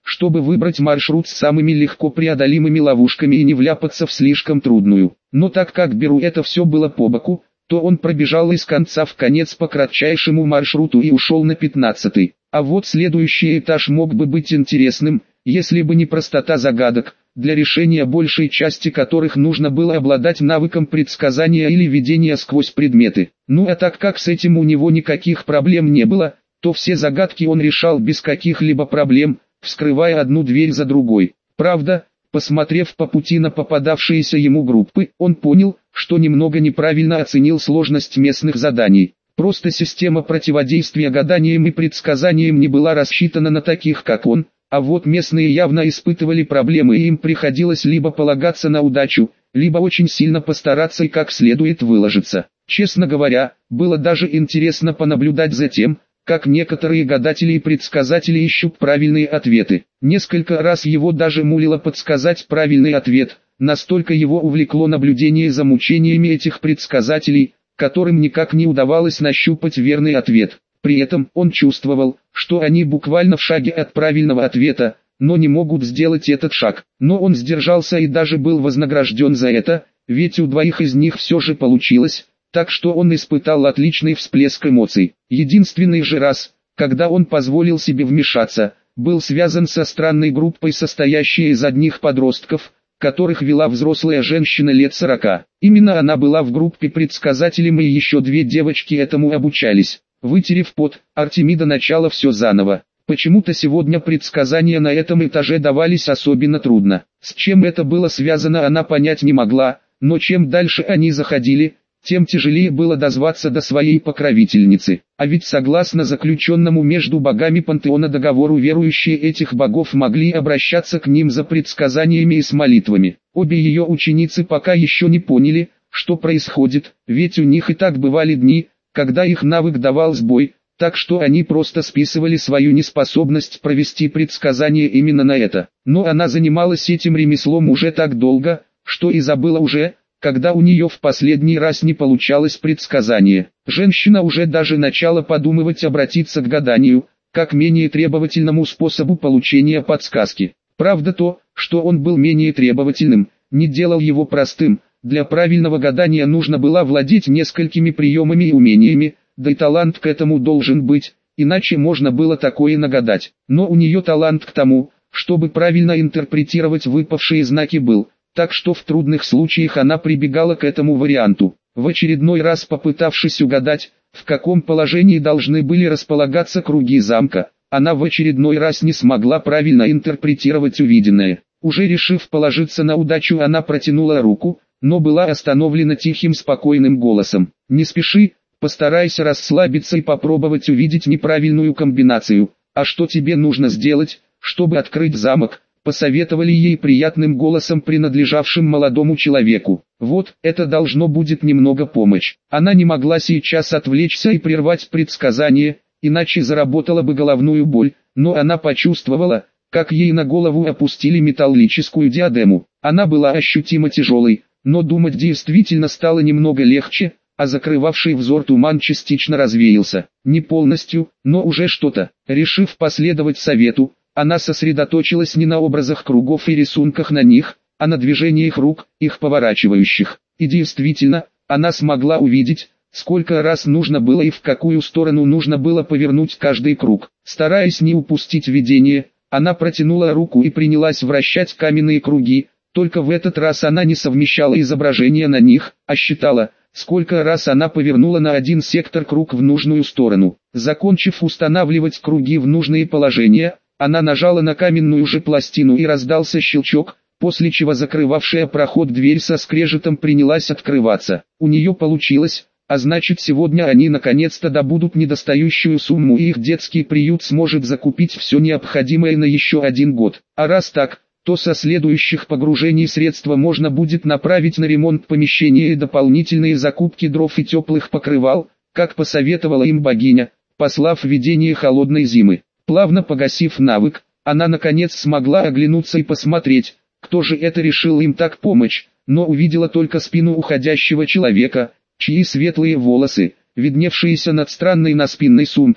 чтобы выбрать маршрут с самыми легко преодолимыми ловушками и не вляпаться в слишком трудную. Но так как Беру это все было по боку, то он пробежал из конца в конец по кратчайшему маршруту и ушел на пятнадцатый. А вот следующий этаж мог бы быть интересным, если бы не простота загадок, для решения большей части которых нужно было обладать навыком предсказания или видения сквозь предметы. Ну а так как с этим у него никаких проблем не было, то все загадки он решал без каких-либо проблем, вскрывая одну дверь за другой. Правда, посмотрев по пути на попадавшиеся ему группы, он понял, что немного неправильно оценил сложность местных заданий. Просто система противодействия гаданиям и предсказаниям не была рассчитана на таких как он, а вот местные явно испытывали проблемы и им приходилось либо полагаться на удачу, либо очень сильно постараться и как следует выложиться. Честно говоря, было даже интересно понаблюдать за тем, как некоторые гадатели и предсказатели ищут правильные ответы. Несколько раз его даже мулило подсказать правильный ответ, настолько его увлекло наблюдение за мучениями этих предсказателей, которым никак не удавалось нащупать верный ответ. При этом он чувствовал, что они буквально в шаге от правильного ответа, но не могут сделать этот шаг. Но он сдержался и даже был вознагражден за это, ведь у двоих из них все же получилось, так что он испытал отличный всплеск эмоций. Единственный же раз, когда он позволил себе вмешаться, был связан со странной группой, состоящей из одних подростков, которых вела взрослая женщина лет сорока. Именно она была в группе предсказателем, и еще две девочки этому обучались. Вытерев пот, Артемида начала все заново. Почему-то сегодня предсказания на этом этаже давались особенно трудно. С чем это было связано, она понять не могла, но чем дальше они заходили, тем тяжелее было дозваться до своей покровительницы. А ведь согласно заключенному между богами пантеона договору, верующие этих богов могли обращаться к ним за предсказаниями и с молитвами. Обе ее ученицы пока еще не поняли, что происходит, ведь у них и так бывали дни, когда их навык давал сбой, так что они просто списывали свою неспособность провести предсказание именно на это. Но она занималась этим ремеслом уже так долго, что и забыла уже, когда у нее в последний раз не получалось предсказание. Женщина уже даже начала подумывать обратиться к гаданию, как менее требовательному способу получения подсказки. Правда, то, что он был менее требовательным, не делал его простым. Для правильного гадания нужно было владеть несколькими приемами и умениями, да и талант к этому должен быть, иначе можно было такое нагадать. Но у нее талант к тому, чтобы правильно интерпретировать выпавшие знаки был, так что в трудных случаях она прибегала к этому варианту. В очередной раз попытавшись угадать, в каком положении должны были располагаться круги замка, она в очередной раз не смогла правильно интерпретировать увиденное. Уже решив положиться на удачу, она протянула руку, но была остановлена тихим спокойным голосом. «Не спеши, постарайся расслабиться и попробовать увидеть неправильную комбинацию. А что тебе нужно сделать, чтобы открыть замок?» Посоветовали ей приятным голосом, принадлежавшим молодому человеку. Вот, это должно будет немного помочь. Она не могла сейчас отвлечься и прервать предсказание, иначе заработала бы головную боль, но она почувствовала, как ей на голову опустили металлическую диадему. Она была ощутимо тяжелой, но думать действительно стало немного легче, а закрывавший взор туман частично развеялся. Не полностью, но уже что-то. Решив последовать совету, она сосредоточилась не на образах кругов и рисунках на них, а на движениях рук, их поворачивающих. И действительно, она смогла увидеть, сколько раз нужно было и в какую сторону нужно было повернуть каждый круг. Стараясь не упустить видение, она протянула руку и принялась вращать каменные круги, только в этот раз она не совмещала изображения на них, а считала, сколько раз она повернула на один сектор круг в нужную сторону. Закончив устанавливать круги в нужные положения, она нажала на каменную же пластину и раздался щелчок, после чего закрывавшая проход дверь со скрежетом принялась открываться. У нее получилось, а значит сегодня они наконец-то добудут недостающую сумму и их детский приют сможет закупить все необходимое на еще один год. А раз так, то со следующих погружений средства можно будет направить на ремонт помещения и дополнительные закупки дров и теплых покрывал, как посоветовала им богиня, послав видение холодной зимы. Плавно погасив навык, она наконец смогла оглянуться и посмотреть, кто же это решил им так помочь, но увидела только спину уходящего человека, чьи светлые волосы, видневшиеся над странной наспинной сумкой,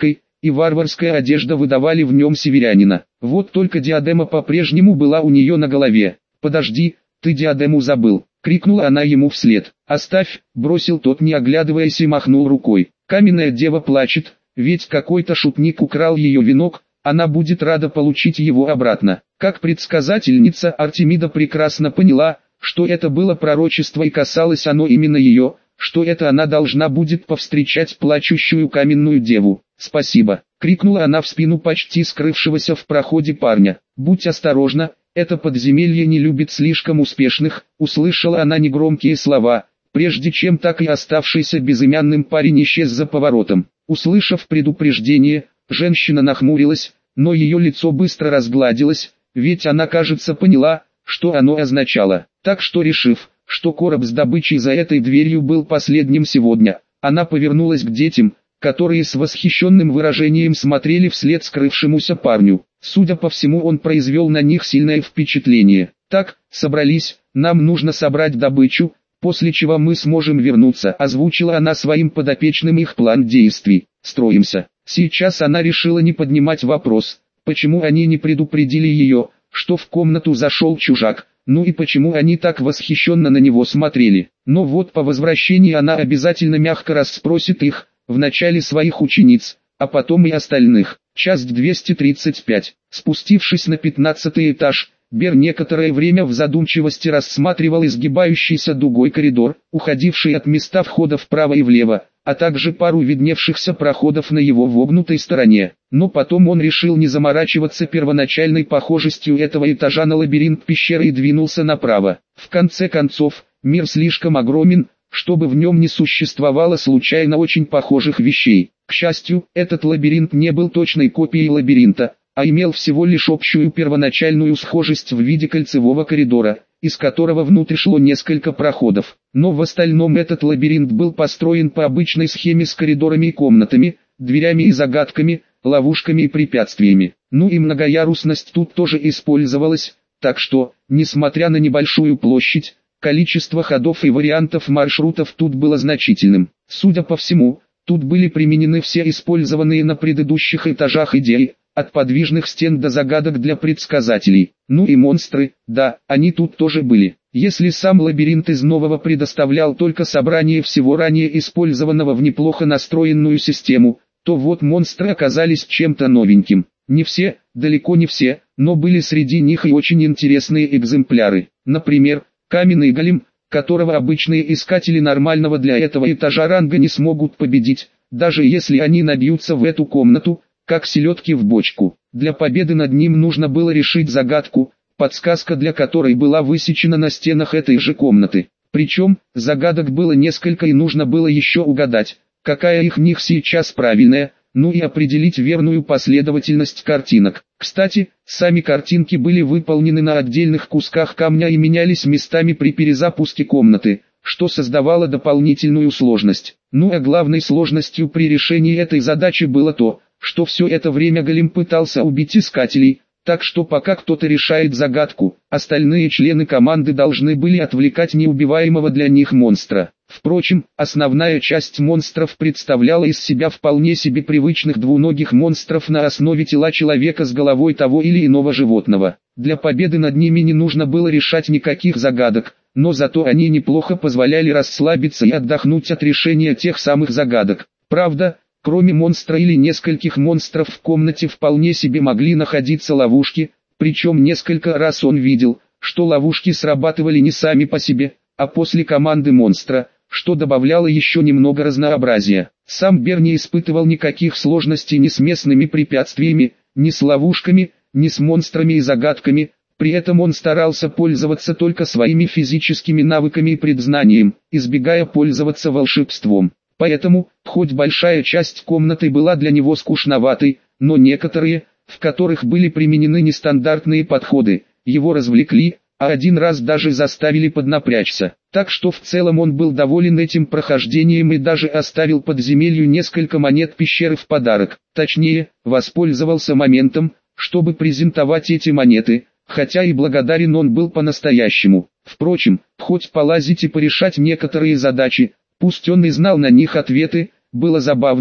и варварская одежда выдавали в нем северянина. Вот только диадема по-прежнему была у нее на голове. «Подожди, ты диадему забыл!» — крикнула она ему вслед. «Оставь!» — бросил тот, не оглядываясь, и махнул рукой. «Каменная дева плачет, ведь какой-то шутник украл ее венок, она будет рада получить его обратно». Как предсказательница, Артемида прекрасно поняла, что это было пророчество и касалось оно именно ее, что это она должна будет повстречать плачущую каменную деву. «Спасибо!» — крикнула она в спину почти скрывшегося в проходе парня. «Будь осторожна, это подземелье не любит слишком успешных», — услышала она негромкие слова, прежде чем так и оставшийся безымянным парень исчез за поворотом. Услышав предупреждение, женщина нахмурилась, но ее лицо быстро разгладилось, ведь она, кажется, поняла, что оно означало. Так что, решив, что короб с добычей за этой дверью был последним сегодня, она повернулась к детям, которые с восхищенным выражением смотрели вслед скрывшемуся парню. Судя по всему, он произвел на них сильное впечатление. «Так, собрались, нам нужно собрать добычу, после чего мы сможем вернуться», — озвучила она своим подопечным их план действий. «Строимся». Сейчас она решила не поднимать вопрос, почему они не предупредили ее, что в комнату зашел чужак, ну и почему они так восхищенно на него смотрели. Но вот по возвращении она обязательно мягко расспросит их, вначале своих учениц, а потом и остальных. Часть двести тридцать пять. Спустившись на пятнадцатый этаж, Бер некоторое время в задумчивости рассматривал изгибающийся дугой коридор, уходивший от места входа вправо и влево, а также пару видневшихся проходов на его вогнутой стороне. Но потом он решил не заморачиваться первоначальной похожестью этого этажа на лабиринт пещеры и двинулся направо. В конце концов, мир слишком огромен, чтобы в нем не существовало случайно очень похожих вещей. К счастью, этот лабиринт не был точной копией лабиринта, а имел всего лишь общую первоначальную схожесть в виде кольцевого коридора, из которого внутрь шло несколько проходов. Но в остальном этот лабиринт был построен по обычной схеме с коридорами и комнатами, дверями и загадками, ловушками и препятствиями. Ну и многоярусность тут тоже использовалась, так что, несмотря на небольшую площадь, количество ходов и вариантов маршрутов тут было значительным. Судя по всему, тут были применены все использованные на предыдущих этажах идеи, от подвижных стен до загадок для предсказателей. Ну и монстры, да, они тут тоже были. Если сам лабиринт из нового предоставлял только собрание всего ранее использованного в неплохо настроенную систему, то вот монстры оказались чем-то новеньким. Не все, далеко не все, но были среди них и очень интересные экземпляры. Например, каменный голем, которого обычные искатели нормального для этого этажа ранга не смогут победить, даже если они набьются в эту комнату, как селедки в бочку. Для победы над ним нужно было решить загадку, подсказка для которой была высечена на стенах этой же комнаты. Причем, загадок было несколько и нужно было еще угадать, какая их них сейчас правильная, ну и определить верную последовательность картинок. Кстати, сами картинки были выполнены на отдельных кусках камня и менялись местами при перезапуске комнаты, что создавало дополнительную сложность. Ну а главной сложностью при решении этой задачи было то, что все это время голем пытался убить искателей, так что пока кто-то решает загадку, остальные члены команды должны были отвлекать неубиваемого для них монстра. Впрочем, основная часть монстров представляла из себя вполне себе привычных двуногих монстров на основе тела человека с головой того или иного животного. Для победы над ними не нужно было решать никаких загадок, но зато они неплохо позволяли расслабиться и отдохнуть от решения тех самых загадок. Правда, кроме монстра или нескольких монстров в комнате вполне себе могли находиться ловушки, причем несколько раз он видел, что ловушки срабатывали не сами по себе, а после команды монстра, что добавляло еще немного разнообразия. Сам Бер не испытывал никаких сложностей ни с местными препятствиями, ни с ловушками, ни с монстрами и загадками, при этом он старался пользоваться только своими физическими навыками и предзнанием, избегая пользоваться волшебством. Поэтому, хоть большая часть комнаты была для него скучноватой, но некоторые, в которых были применены нестандартные подходы, его развлекли, а один раз даже заставили поднапрячься. Так что в целом он был доволен этим прохождением и даже оставил подземелью несколько монет пещеры в подарок. Точнее, воспользовался моментом, чтобы презентовать эти монеты, хотя и благодарен он был по-настоящему. Впрочем, хоть полазить и порешать некоторые задачи, пусть он и знал на них ответы, было забавно,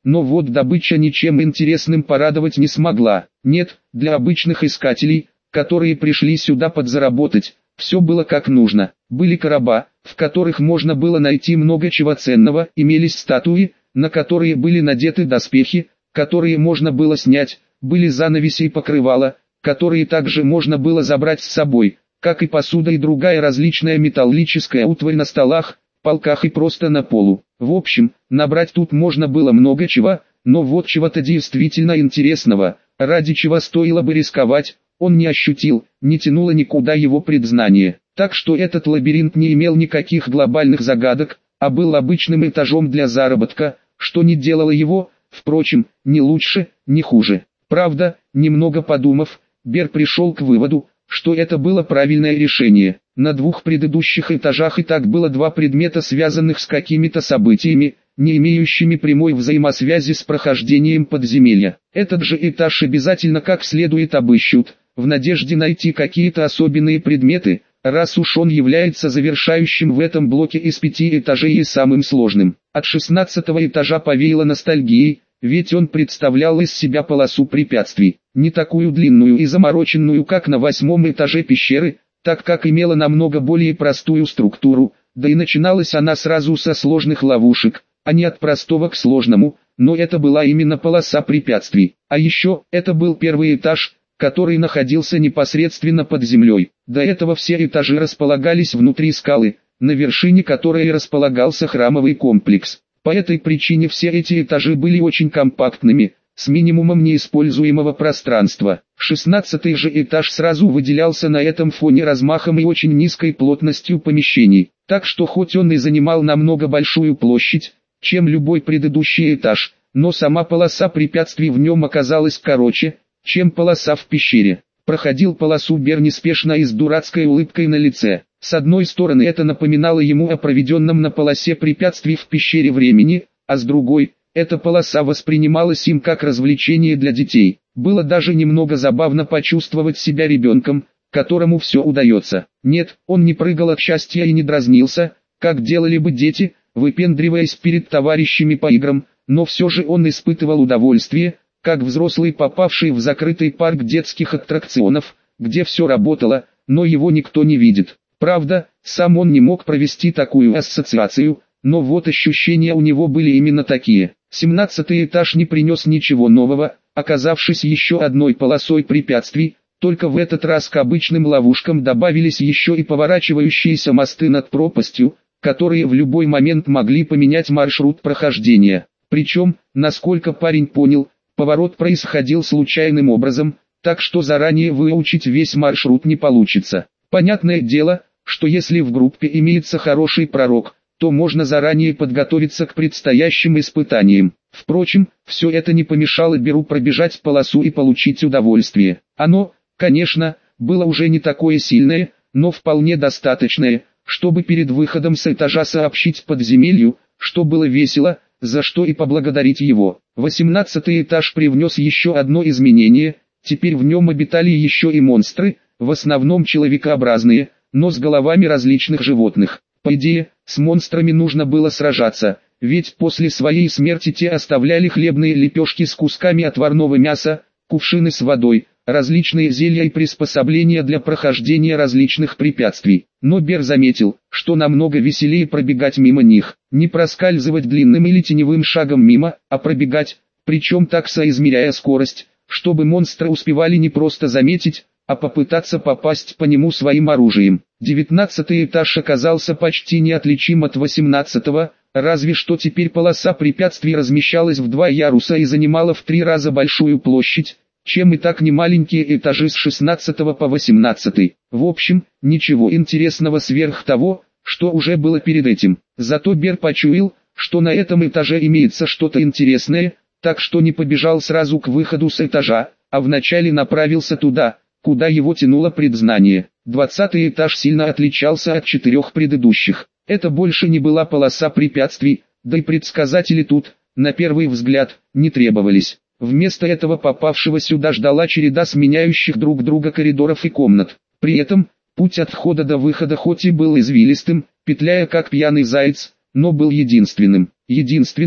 но вот добыча ничем интересным порадовать не смогла. Нет, для обычных искателей, которые пришли сюда подзаработать, все было как нужно. Были короба, в которых можно было найти много чего ценного, имелись статуи, на которые были надеты доспехи, которые можно было снять, были занавеси и покрывала, которые также можно было забрать с собой, как и посуда и другая различная металлическая утварь на столах, полках и просто на полу. В общем, набрать тут можно было много чего, но вот чего-то действительно интересного, ради чего стоило бы рисковать, он не ощутил, не тянуло никуда его предзнание. Так что этот лабиринт не имел никаких глобальных загадок, а был обычным этажом для заработка, что не делало его, впрочем, ни лучше, ни хуже. Правда, немного подумав, Бер пришел к выводу, что это было правильное решение. На двух предыдущих этажах и так было два предмета, связанных с какими-то событиями, не имеющими прямой взаимосвязи с прохождением подземелья. Этот же этаж обязательно как следует обыщут, в надежде найти какие-то особенные предметы, раз уж он является завершающим в этом блоке из пяти этажей и самым сложным. От шестнадцатого этажа повеяло ностальгией, ведь он представлял из себя полосу препятствий, не такую длинную и замороченную, как на восьмом этаже пещеры, так как имела намного более простую структуру, да и начиналась она сразу со сложных ловушек, а не от простого к сложному, но это была именно полоса препятствий. А еще, это был первый этаж, который находился непосредственно под землей. До этого все этажи располагались внутри скалы, на вершине которой располагался храмовый комплекс. По этой причине все эти этажи были очень компактными, с минимумом неиспользуемого пространства. Шестнадцатый же этаж сразу выделялся на этом фоне размахом и очень низкой плотностью помещений, так что хоть он и занимал намного большую площадь, чем любой предыдущий этаж, но сама полоса препятствий в нем оказалась короче, чем полоса в пещере. Проходил полосу Бер неспешно и с дурацкой улыбкой на лице. С одной стороны это напоминало ему о проведенном на полосе препятствий в пещере времени, а с другой, эта полоса воспринималась им как развлечение для детей. Было даже немного забавно почувствовать себя ребенком, которому все удается. Нет, он не прыгал от счастья и не дразнился, как делали бы дети, выпендриваясь перед товарищами по играм, но все же он испытывал удовольствие, как взрослый, попавший в закрытый парк детских аттракционов, где все работало, но его никто не видит. Правда, сам он не мог провести такую ассоциацию, но вот ощущения у него были именно такие. Семнадцатый этаж не принес ничего нового, оказавшись еще одной полосой препятствий, только в этот раз к обычным ловушкам добавились еще и поворачивающиеся мосты над пропастью, которые в любой момент могли поменять маршрут прохождения. Причем, насколько парень понял, поворот происходил случайным образом, так что заранее выучить весь маршрут не получится. Понятное дело, что если в группе имеется хороший пророк, то можно заранее подготовиться к предстоящим испытаниям. Впрочем, все это не помешало Беру пробежать полосу и получить удовольствие. Оно, конечно, было уже не такое сильное, но вполне достаточное, чтобы перед выходом с этажа сообщить подземелью, что было весело, за что и поблагодарить его. Восемнадцатый этаж привнес еще одно изменение, теперь в нем обитали еще и монстры, в основном человекообразные, но с головами различных животных. По идее, с монстрами нужно было сражаться, ведь после своей смерти те оставляли хлебные лепешки с кусками отварного мяса, кувшины с водой, различные зелья и приспособления для прохождения различных препятствий. Но Бер заметил, что намного веселее пробегать мимо них, не проскальзывать длинным или теневым шагом мимо, а пробегать, причем так соизмеряя скорость, чтобы монстры успевали не просто заметить, а попытаться попасть по нему своим оружием. Девятнадцатый этаж оказался почти неотличим от восемнадцатого, разве что теперь полоса препятствий размещалась в два яруса и занимала в три раза большую площадь, чем и так немаленькие этажи с шестнадцатого по восемнадцатый. В общем, ничего интересного сверх того, что уже было перед этим. Зато Бер почуял, что на этом этаже имеется что-то интересное, так что не побежал сразу к выходу с этажа, а вначале направился туда, куда его тянуло предзнание. Двадцатый этаж сильно отличался от четырех предыдущих. Это больше не была полоса препятствий, да и предсказатели тут, на первый взгляд, не требовались. Вместо этого попавшего сюда ждала череда сменяющих друг друга коридоров и комнат. При этом, путь от входа до выхода хоть и был извилистым, петляя как пьяный заяц, но был единственным. Единственное,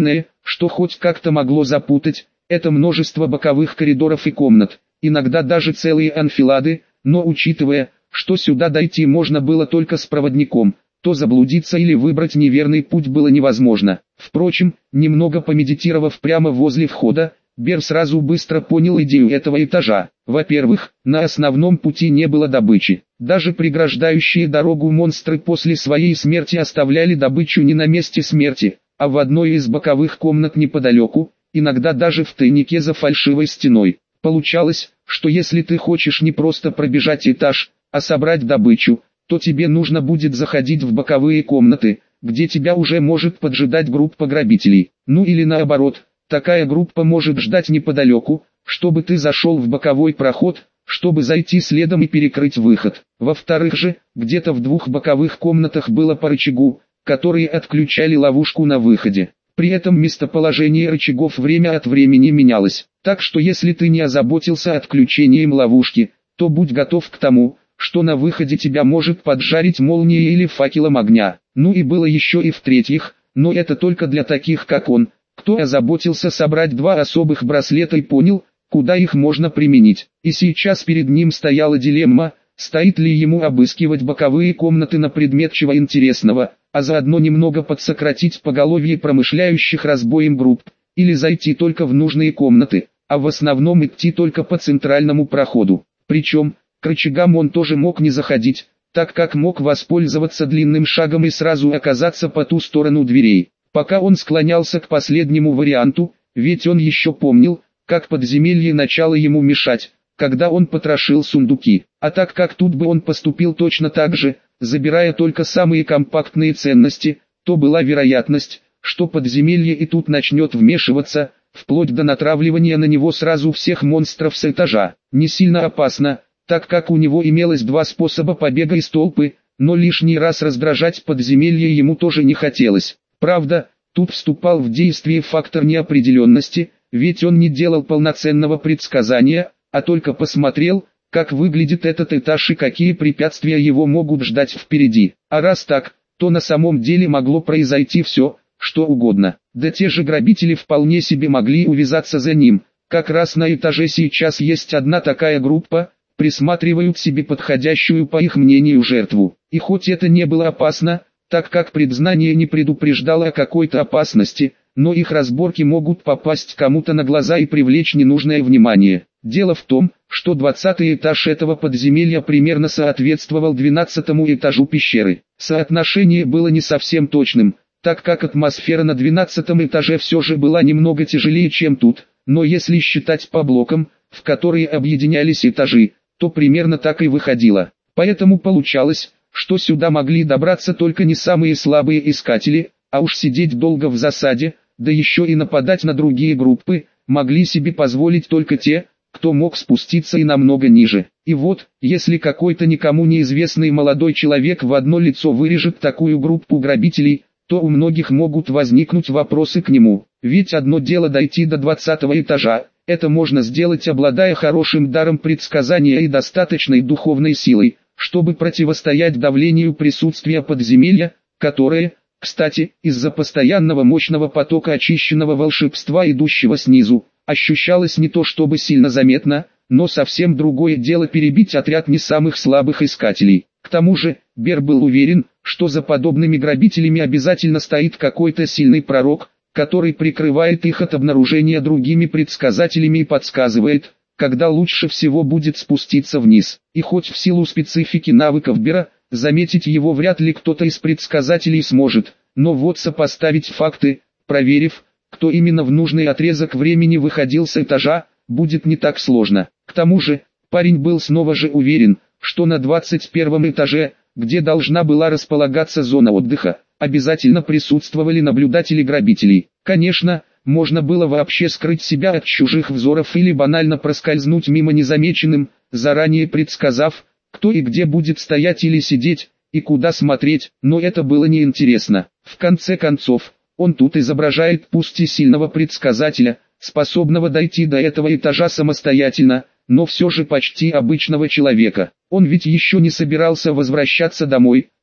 что хоть как-то могло запутать, это множество боковых коридоров и комнат, иногда даже целые анфилады, но учитывая, что сюда дойти можно было только с проводником, то заблудиться или выбрать неверный путь было невозможно. Впрочем, немного помедитировав прямо возле входа, Бер сразу быстро понял идею этого этажа. Во-первых, на основном пути не было добычи. Даже преграждающие дорогу монстры после своей смерти оставляли добычу не на месте смерти, а в одной из боковых комнат неподалеку, иногда даже в тайнике за фальшивой стеной. Получалось, что если ты хочешь не просто пробежать этаж, а собрать добычу, то тебе нужно будет заходить в боковые комнаты, где тебя уже может поджидать группа грабителей. Ну или наоборот, такая группа может ждать неподалеку, чтобы ты зашел в боковой проход, чтобы зайти следом и перекрыть выход. Во-вторых же, где-то в двух боковых комнатах было по рычагу, которые отключали ловушку на выходе. При этом местоположение рычагов время от времени менялось, так что если ты не озаботился отключением ловушки, то будь готов к тому, что на выходе тебя может поджарить молнией или факелом огня. Ну и было еще и в-третьих, но это только для таких как он, кто озаботился собрать два особых браслета и понял, куда их можно применить. И сейчас перед ним стояла дилемма, стоит ли ему обыскивать боковые комнаты на предмет чего интересного, а заодно немного подсократить поголовье промышляющих разбоем групп, или зайти только в нужные комнаты, а в основном идти только по центральному проходу. Причем, к рычагам он тоже мог не заходить, так как мог воспользоваться длинным шагом и сразу оказаться по ту сторону дверей. Пока он склонялся к последнему варианту, ведь он еще помнил, как подземелье начало ему мешать, когда он потрошил сундуки. А так как тут бы он поступил точно так же, забирая только самые компактные ценности, то была вероятность, что подземелье и тут начнет вмешиваться, вплоть до натравливания на него сразу всех монстров с этажа. Не сильно опасно, так как у него имелось два способа побега из толпы, но лишний раз раздражать подземелье ему тоже не хотелось. Правда, тут вступал в действие фактор неопределенности, ведь он не делал полноценного предсказания, а только посмотрел, как выглядит этот этаж и какие препятствия его могут ждать впереди. А раз так, то на самом деле могло произойти все, что угодно. Да те же грабители вполне себе могли увязаться за ним. Как раз на этаже сейчас есть одна такая группа, присматривают себе подходящую по их мнению жертву. И хоть это не было опасно, так как предзнание не предупреждало о какой-то опасности, но их разборки могут попасть кому-то на глаза и привлечь ненужное внимание. Дело в том, что двадцатый этаж этого подземелья примерно соответствовал двенадцатому этажу пещеры. Соотношение было не совсем точным, так как атмосфера на двенадцатом этаже все же была немного тяжелее, чем тут, но если считать по блокам, в которые объединялись этажи, то примерно так и выходило. Поэтому получалось, что сюда могли добраться только не самые слабые искатели, а уж сидеть долго в засаде, да еще и нападать на другие группы, могли себе позволить только те, кто мог спуститься и намного ниже. И вот, если какой-то никому неизвестный молодой человек в одно лицо вырежет такую группу грабителей, то у многих могут возникнуть вопросы к нему. Ведь одно дело дойти до двадцатого этажа, это можно сделать, обладая хорошим даром предсказания и достаточной духовной силой, чтобы противостоять давлению присутствия подземелья, которое, кстати, из-за постоянного мощного потока очищенного волшебства, идущего снизу, ощущалось не то чтобы сильно заметно, но совсем другое дело перебить отряд не самых слабых искателей. К тому же, Бер был уверен, что за подобными грабителями обязательно стоит какой-то сильный пророк, который прикрывает их от обнаружения другими предсказателями и подсказывает, когда лучше всего будет спуститься вниз. И хоть в силу специфики навыков Бера, заметить его вряд ли кто-то из предсказателей сможет, но вот сопоставить факты, проверив, кто именно в нужный отрезок времени выходил с этажа, будет не так сложно. К тому же, парень был снова же уверен, что на двадцать первом этаже, где должна была располагаться зона отдыха, обязательно присутствовали наблюдатели грабителей. Конечно, можно было вообще скрыть себя от чужих взоров или банально проскользнуть мимо незамеченным, заранее предсказав, кто и где будет стоять или сидеть, и куда смотреть, но это было неинтересно. В конце концов, он тут изображает пусть и сильного предсказателя, способного дойти до этого этажа самостоятельно, но все же почти обычного человека. Он ведь еще не собирался возвращаться домой,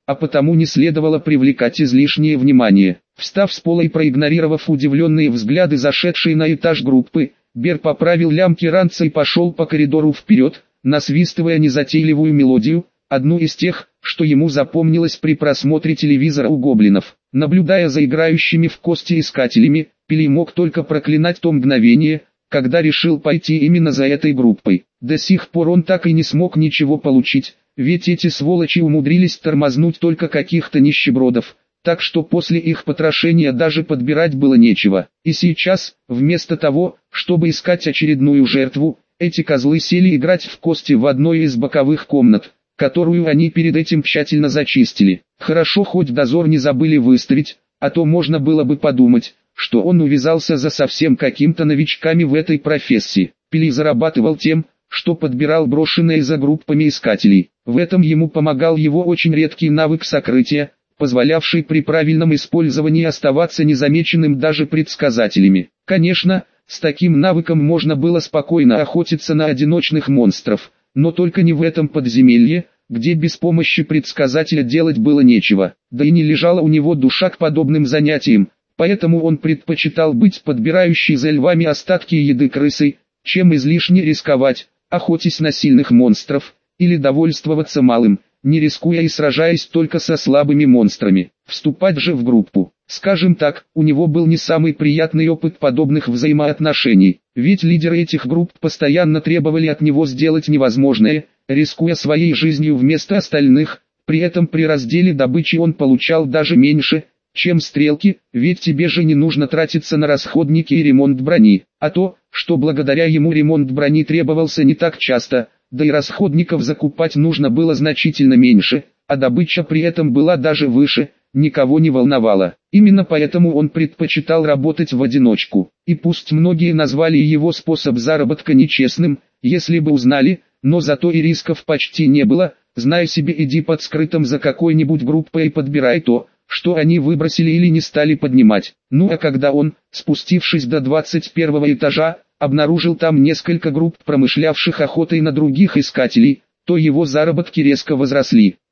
а потому не следовало привлекать излишнее внимание. Встав с пола и проигнорировав удивленные взгляды зашедшей на этаж группы, Бер поправил лямки ранца и пошел по коридору вперед, насвистывая незатейливую мелодию, одну из тех, что ему запомнилось при просмотре телевизора у гоблинов. Наблюдая за играющими в кости искателями, Пили мог только проклинать то мгновение, когда решил пойти именно за этой группой. До сих пор он так и не смог ничего получить, ведь эти сволочи умудрились тормознуть только каких-то нищебродов, так что после их потрошения даже подбирать было нечего. И сейчас, вместо того, чтобы искать очередную жертву, эти козлы сели играть в кости в одной из боковых комнат, которую они перед этим тщательно зачистили. Хорошо хоть дозор не забыли выставить, а то можно было бы подумать, что он увязался за совсем каким-то новичками в этой профессии. Пили зарабатывал тем, что подбирал брошенные за группами искателей. В этом ему помогал его очень редкий навык сокрытия, позволявший при правильном использовании оставаться незамеченным даже предсказателями. Конечно, с таким навыком можно было спокойно охотиться на одиночных монстров, но только не в этом подземелье, где без помощи предсказателя делать было нечего, да и не лежала у него душа к подобным занятиям, поэтому он предпочитал быть подбирающей за львами остатки еды крысой, чем излишне рисковать, охотясь на сильных монстров, или довольствоваться малым, не рискуя и сражаясь только со слабыми монстрами. Вступать же в группу, скажем так, у него был не самый приятный опыт подобных взаимоотношений, ведь лидеры этих групп постоянно требовали от него сделать невозможное, рискуя своей жизнью вместо остальных, при этом при разделе добычи он получал даже меньше, чем стрелки, ведь тебе же не нужно тратиться на расходники и ремонт брони, а то, что благодаря ему ремонт брони требовался не так часто, да и расходников закупать нужно было значительно меньше, а добыча при этом была даже выше, никого не волновало. Именно поэтому он предпочитал работать в одиночку, и пусть многие назвали его способ заработка нечестным, если бы узнали, но зато и рисков почти не было, зная себе, иди под скрытым за какой-нибудь группой и подбирай то, что они выбросили или не стали поднимать. Ну а когда он, спустившись до двадцать первого этажа, обнаружил там несколько групп, промышлявших охотой на других искателей, то его заработки резко возросли.